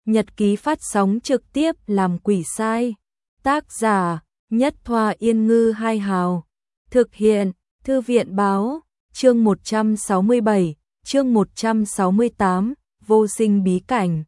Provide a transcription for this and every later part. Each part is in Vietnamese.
Nhật ký phát sóng trực tiếp làm quỷ sai. Tác giả Nhất Thoa Yên Ngư Hai Hào. Thực hiện Thư viện Báo. Chương 167, chương 168, Vô sinh bí cảnh.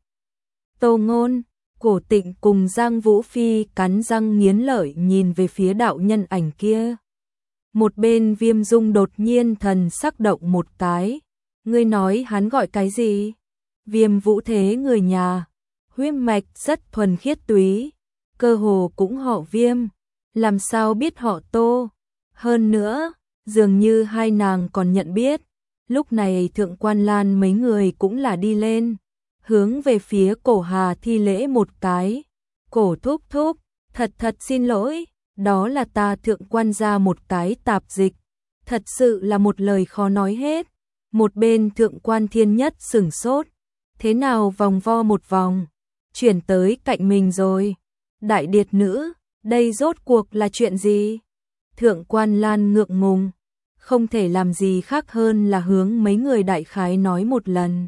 Tô Ngôn, Cổ Tịnh cùng Giang Vũ Phi cắn răng nghiến lợi nhìn về phía đạo nhân ảnh kia. Một bên Viêm Dung đột nhiên thần sắc động một cái. Ngươi nói hắn gọi cái gì? Viêm Vũ Thế người nhà, huyết mạch rất thuần khiết túy, cơ hồ cũng họ Viêm, làm sao biết họ Tô? Hơn nữa, dường như hai nàng còn nhận biết. Lúc này Thượng Quan Lan mấy người cũng là đi lên, hướng về phía Cổ Hà thi lễ một cái. Cổ thúc thúc, thật xin lỗi, đó là ta Thượng Quan gia một cái tạp dịch, thật sự là một lời khó nói hết. Một bên Thượng Quan Thiên Nhất sửng sốt, thế nào vòng vo một vòng, chuyển tới cạnh mình rồi. Đại điệt nữ, đây rốt cuộc là chuyện gì? Thượng Quan Lan ngượng ngùng, không thể làm gì khác hơn là hướng mấy người đại khái nói một lần.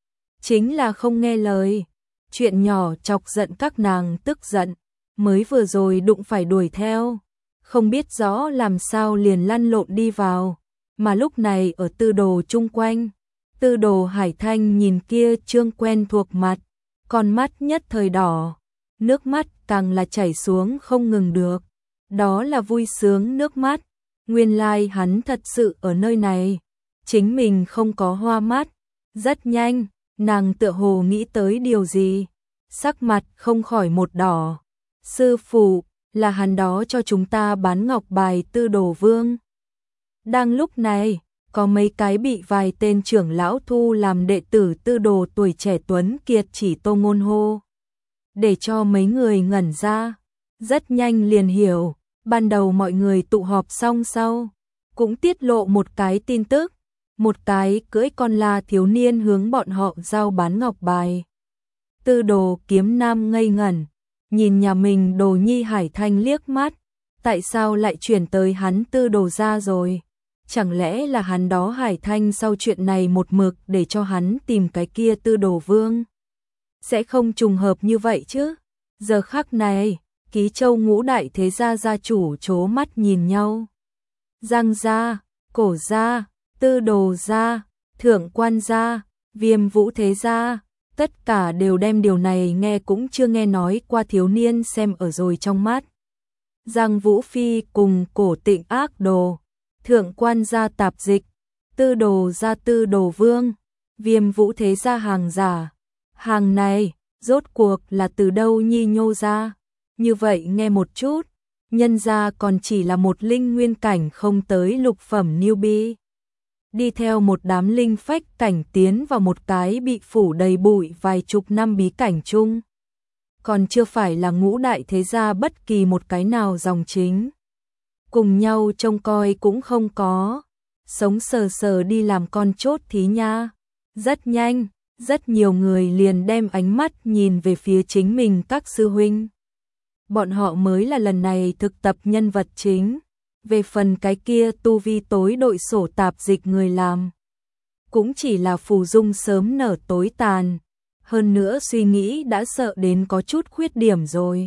Chính là không nghe lời, chuyện nhỏ chọc giận các nàng tức giận, mới vừa rồi đụng phải đuổi theo, không biết rõ làm sao liền lăn lộn đi vào, mà lúc này ở Tư Đồ chung quanh. Tư Đồ Hải Thanh nhìn kia trương quen thuộc mặt, con mắt nhất thời đỏ, nước mắt càng là chảy xuống không ngừng được. Đó là vui sướng nước mắt, nguyên lai hắn thật sự ở nơi này, chính mình không có hoa mắt. Rất nhanh, nàng tựa hồ nghĩ tới điều gì, sắc mặt không khỏi một đỏ. Sư phụ, là hắn đó cho chúng ta bán ngọc bài Tư Đồ Vương. Đang lúc này, có mấy cái bị vài tên trưởng lão thu làm đệ tử Tư Đồ tuổi trẻ tuấn kiệt chỉ Tô Ngôn hô, để cho mấy người ngẩn ra. Rất nhanh liền hiểu, ban đầu mọi người tụ họp xong sau, cũng tiết lộ một cái tin tức, một cái cưỡi con la thiếu niên hướng bọn họ giao bán ngọc bài. Tư Đồ Kiếm Nam ngây ngẩn, nhìn nhà mình Đồ Nhi Hải Thanh liếc mắt, tại sao lại chuyển tới hắn Tư Đồ ra rồi? Chẳng lẽ là hắn đó Hải Thanh sau chuyện này một mực để cho hắn tìm cái kia Tư Đồ Vương? Sẽ không trùng hợp như vậy chứ? Giờ khắc này, Ký Châu ngũ đại thế gia gia chủ chố mắt nhìn nhau. Giang gia, Cổ gia, Tư Đồ gia, Thượng Quan gia, Viêm Vũ thế gia, tất cả đều đem điều này nghe cũng chưa nghe nói qua thiếu niên xem ở rồi trong mắt. Giang Vũ Phi cùng Cổ Tịnh ác đồ, Thượng Quan gia tạp dịch, Tư Đồ gia Tư Đồ Vương, Viêm Vũ thế gia hàng giả. Hàng này, rốt cuộc là từ đâu nhi nhô ra? Như vậy nghe một chút, nhân gia còn chỉ là một linh nguyên cảnh không tới lục phẩm newbie. Đi theo một đám linh phách cảnh tiến vào một cái bị phủ đầy bụi vài chục năm bí cảnh chung. Còn chưa phải là ngũ đại thế gia bất kỳ một cái nào dòng chính. Cùng nhau trông coi cũng không có. Sống sờ sờ đi làm con chốt thí nha. Rất nhanh, rất nhiều người liền đem ánh mắt nhìn về phía chính mình các sư huynh. Bọn họ mới là lần này thực tập nhân vật chính. Về phần cái kia tu vi tối đội sổ tạp dịch người làm, cũng chỉ là phù dung sớm nở tối tàn. Hơn nữa suy nghĩ đã sợ đến có chút khuyết điểm rồi.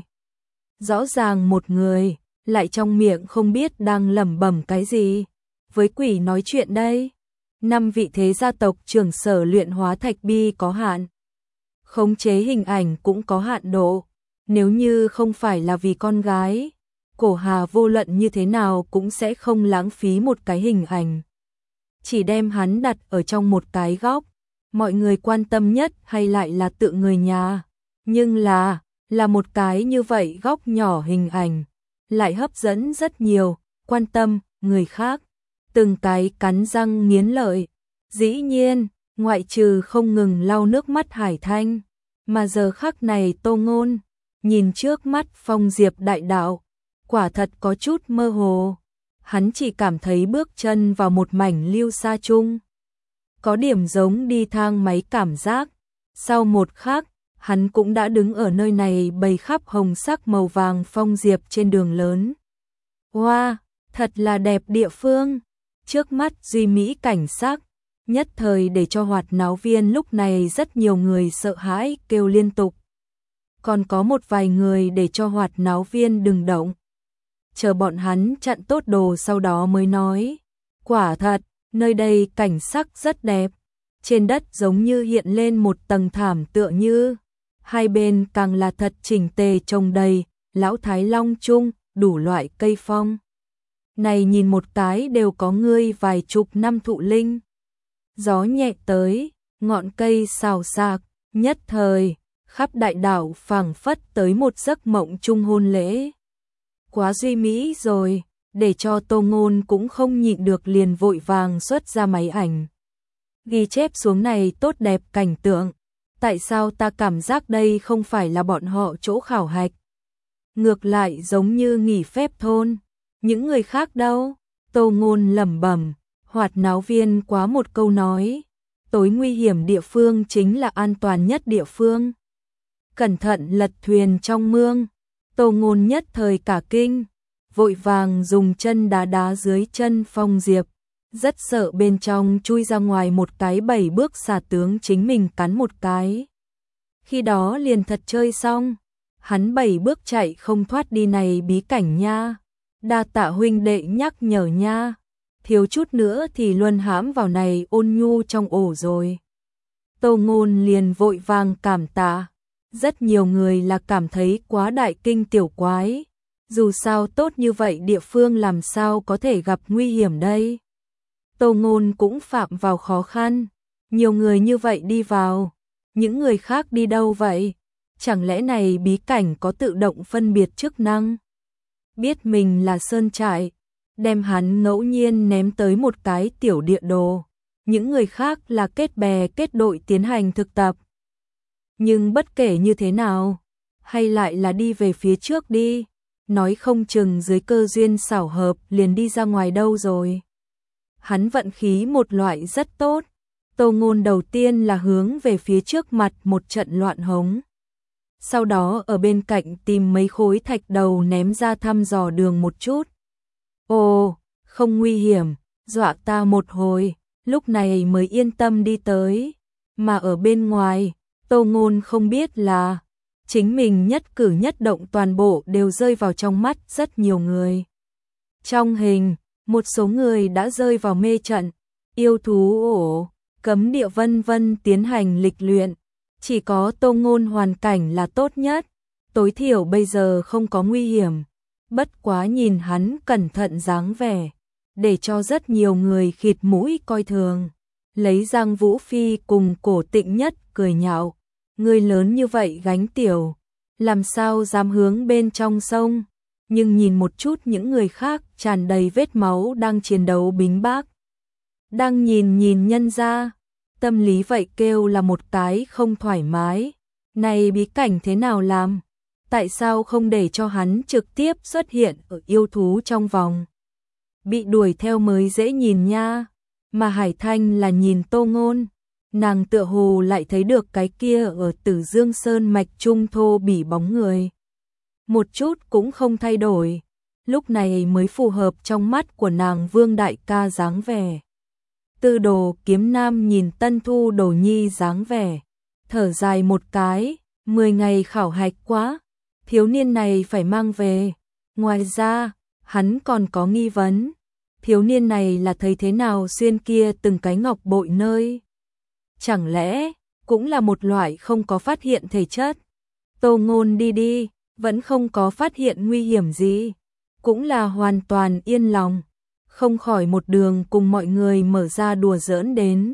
Rõ ràng một người, lại trong miệng không biết đang lẩm bẩm cái gì. Với quỷ nói chuyện đây. 5 vị thế gia tộc trưởng sở luyện hóa thạch bi có hạn. Khống chế hình ảnh cũng có hạn độ. Nếu như không phải là vì con gái, Cổ Hà vô luận như thế nào cũng sẽ không lãng phí một cái hình ảnh. Chỉ đem hắn đặt ở trong một cái góc, mọi người quan tâm nhất hay lại là tự người nhà. Nhưng là một cái như vậy góc nhỏ hình ảnh, lại hấp dẫn rất nhiều, quan tâm, người khác. Từng cái cắn răng nghiến lợi. Dĩ nhiên, ngoại trừ không ngừng lau nước mắt Hải Thanh, mà giờ khắc này Tô Ngôn, nhìn trước mắt Phong Diệp đại đạo, quả thật có chút mơ hồ. Hắn chỉ cảm thấy bước chân vào một mảnh lưu sa chung. Có điểm giống đi thang máy cảm giác. Sau một khắc, hắn cũng đã đứng ở nơi này bày khắp hồng sắc màu vàng Phong Diệp trên đường lớn. Wow, thật là đẹp địa phương. Trước mắt duy mỹ cảnh sắc, nhất thời để cho hoạt náo viên lúc này rất nhiều người sợ hãi kêu liên tục. còn có một vài người để cho hoạt náo viên đừng động. Chờ bọn hắn chặn tốt đồ sau đó mới nói, quả thật, nơi đây cảnh sắc rất đẹp, trên đất giống như hiện lên một tầng thảm tựa như, hai bên càng là thật chỉnh tề trồng đầy, lão thái long chung, đủ loại cây phong. Này nhìn một cái đều có ngươi vài chục năm thụ linh. Gió nhẹ tới, ngọn cây xào xạc, nhất thời, khắp đại đảo phảng phất tới một giấc mộng chung hôn lễ. Quá duy mỹ rồi, để cho Tô Ngôn cũng không nhịn được liền vội vàng xuất ra máy ảnh. Ghi chép xuống này tốt đẹp cảnh tượng, tại sao ta cảm giác đây không phải là bọn họ chỗ khảo hạch. Ngược lại giống như nghỉ phép thôn, những người khác đâu? Tô Ngôn lẩm bẩm, hoạt náo viên quá một câu nói, tối nguy hiểm địa phương chính là an toàn nhất địa phương. Cẩn thận lật thuyền trong mương, Tô Ngôn nhất thời cả kinh, vội vàng dùng chân đá đá dưới chân Phong Diệp, rất sợ bên trong chui ra ngoài một cái 7 bước xà tướng chính mình cắn một cái. Khi đó liền thật chơi xong, hắn 7 bước chạy không thoát đi này bí cảnh nha, đa tạ huynh đệ nhắc nhở nha, thiếu chút nữa thì luân hãm vào này ôn nhu trong ổ rồi. Tô Ngôn liền vội vàng cảm tạ. Rất nhiều người là cảm thấy quá đại kinh tiểu quái, dù sao tốt như vậy địa phương làm sao có thể gặp nguy hiểm đây. Tô Ngôn cũng phạm vào khó khăn, nhiều người như vậy đi vào, những người khác đi đâu vậy? Chẳng lẽ này bí cảnh có tự động phân biệt chức năng? Biết mình là sơn trại, đem hắn ngẫu nhiên ném tới một cái tiểu địa đồ, những người khác là kết bè kết đội tiến hành thực tập. Nhưng bất kể như thế nào, hay lại là đi về phía trước đi, nói không chừng dưới cơ duyên xảo hợp liền đi ra ngoài đâu rồi. Hắn vận khí một loại rất tốt, Tô Ngôn đầu tiên là hướng về phía trước mặt một trận loạn hống. Sau đó ở bên cạnh tìm mấy khối thạch đầu ném ra thăm dò đường một chút. Ồ, không nguy hiểm, dọa ta một hồi, lúc này mới yên tâm đi tới, mà ở bên ngoài, Tô Ngôn không biết là chính mình nhất cử nhất động toàn bộ đều rơi vào trong mắt rất nhiều người. Trong hình, một số người đã rơi vào mê trận, yêu thú ổ, cấm địa vân vân tiến hành lịch luyện. Chỉ có Tô Ngôn hoàn cảnh là tốt nhất, tối thiểu bây giờ không có nguy hiểm. Bất quá nhìn hắn cẩn thận dáng vẻ, để cho rất nhiều người khịt mũi coi thường. Lấy Giang Vũ Phi cùng Cổ Tịnh Nhất cười nhạo, người lớn như vậy gánh tiểu, làm sao dám hướng bên trong sông. Nhưng nhìn một chút những người khác tràn đầy vết máu đang chiến đấu bính bác. Đang nhìn nhân ra, tâm lý vậy kêu là một cái không thoải mái. Này bí cảnh thế nào làm? Tại sao không để cho hắn trực tiếp xuất hiện ở yêu thú trong vòng? Bị đuổi theo mới dễ nhìn nha. Mà Hải Thanh là nhìn Tô Ngôn, nàng tựa hồ lại thấy được cái kia ở Tử Dương Sơn mạch trung thô bỉ bóng người. Một chút cũng không thay đổi, lúc này mới phù hợp trong mắt của nàng Vương đại ca dáng vẻ. Tư Đồ Kiếm Nam nhìn Tân Thu Đồ Nhi dáng vẻ, thở dài một cái, 10 ngày khảo hạch quá, thiếu niên này phải mang về. Ngoài ra, hắn còn có nghi vấn, thiếu niên này là thấy thế nào xuyên kia từng cái ngọc bội nơi. Chẳng lẽ, cũng là một loại không có phát hiện thể chất. Tô Ngôn đi, vẫn không có phát hiện nguy hiểm gì, cũng là hoàn toàn yên lòng, không khỏi một đường cùng mọi người mở ra đùa giỡn đến.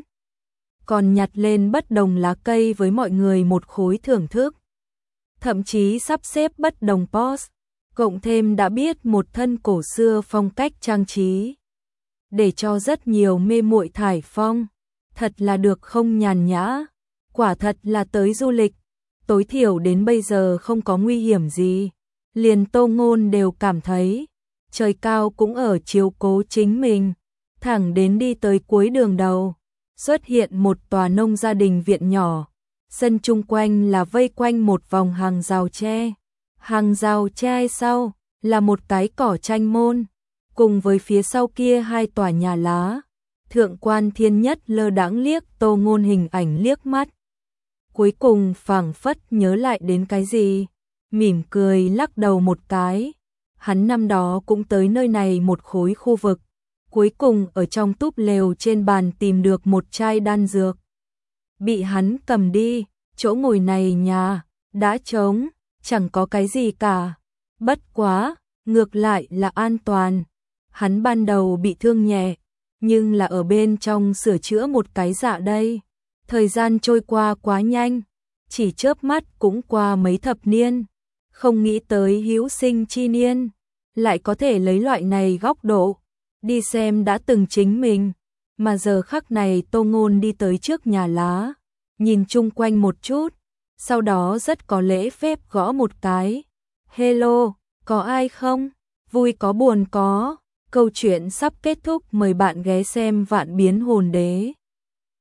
Còn nhặt lên bất đồng lá cây với mọi người một khối thưởng thức. Thậm chí sắp xếp bất đồng pose, cộng thêm đã biết một thân cổ xưa phong cách trang trí. Để cho rất nhiều mê muội thải phong, thật là được không nhàn nhã, quả thật là tới du lịch. Tối thiểu đến bây giờ không có nguy hiểm gì, liền Tô Ngôn đều cảm thấy trời cao cũng ở chiếu cố chính mình. Thẳng đến đi tới cuối đường đầu, xuất hiện một tòa nông gia đình viện nhỏ, sân chung quanh là vây quanh một vòng hàng rào tre. Hàng rào tre sau là một cái cỏ tranh môn, cùng với phía sau kia hai tòa nhà lá. Thượng quan Thiên Nhất lơ đãng liếc Tô Ngôn hình ảnh liếc mắt. cuối cùng phảng phất nhớ lại đến cái gì, mỉm cười lắc đầu một cái. Hắn năm đó cũng tới nơi này một khối khu vực, cuối cùng ở trong túp lều trên bàn tìm được một chai đan dược. Bị hắn cầm đi, chỗ ngồi này nhà đã trống, chẳng có cái gì cả. Bất quá, ngược lại là an toàn. Hắn ban đầu bị thương nhẹ, nhưng là ở bên trong sửa chữa một cái dạ đây. Thời gian trôi qua quá nhanh, chỉ chớp mắt cũng qua mấy thập niên. Không nghĩ tới hữu sinh chi niên, lại có thể lấy loại này góc độ, đi xem đã từng chính mình. Mà giờ khắc này Tô Ngôn đi tới trước nhà lá, nhìn chung quanh một chút, sau đó rất có lễ phép gõ một cái. Hello, có ai không? Vui có buồn có. Câu chuyện sắp kết thúc, mời bạn ghé xem Vạn Biến Hồn Đế.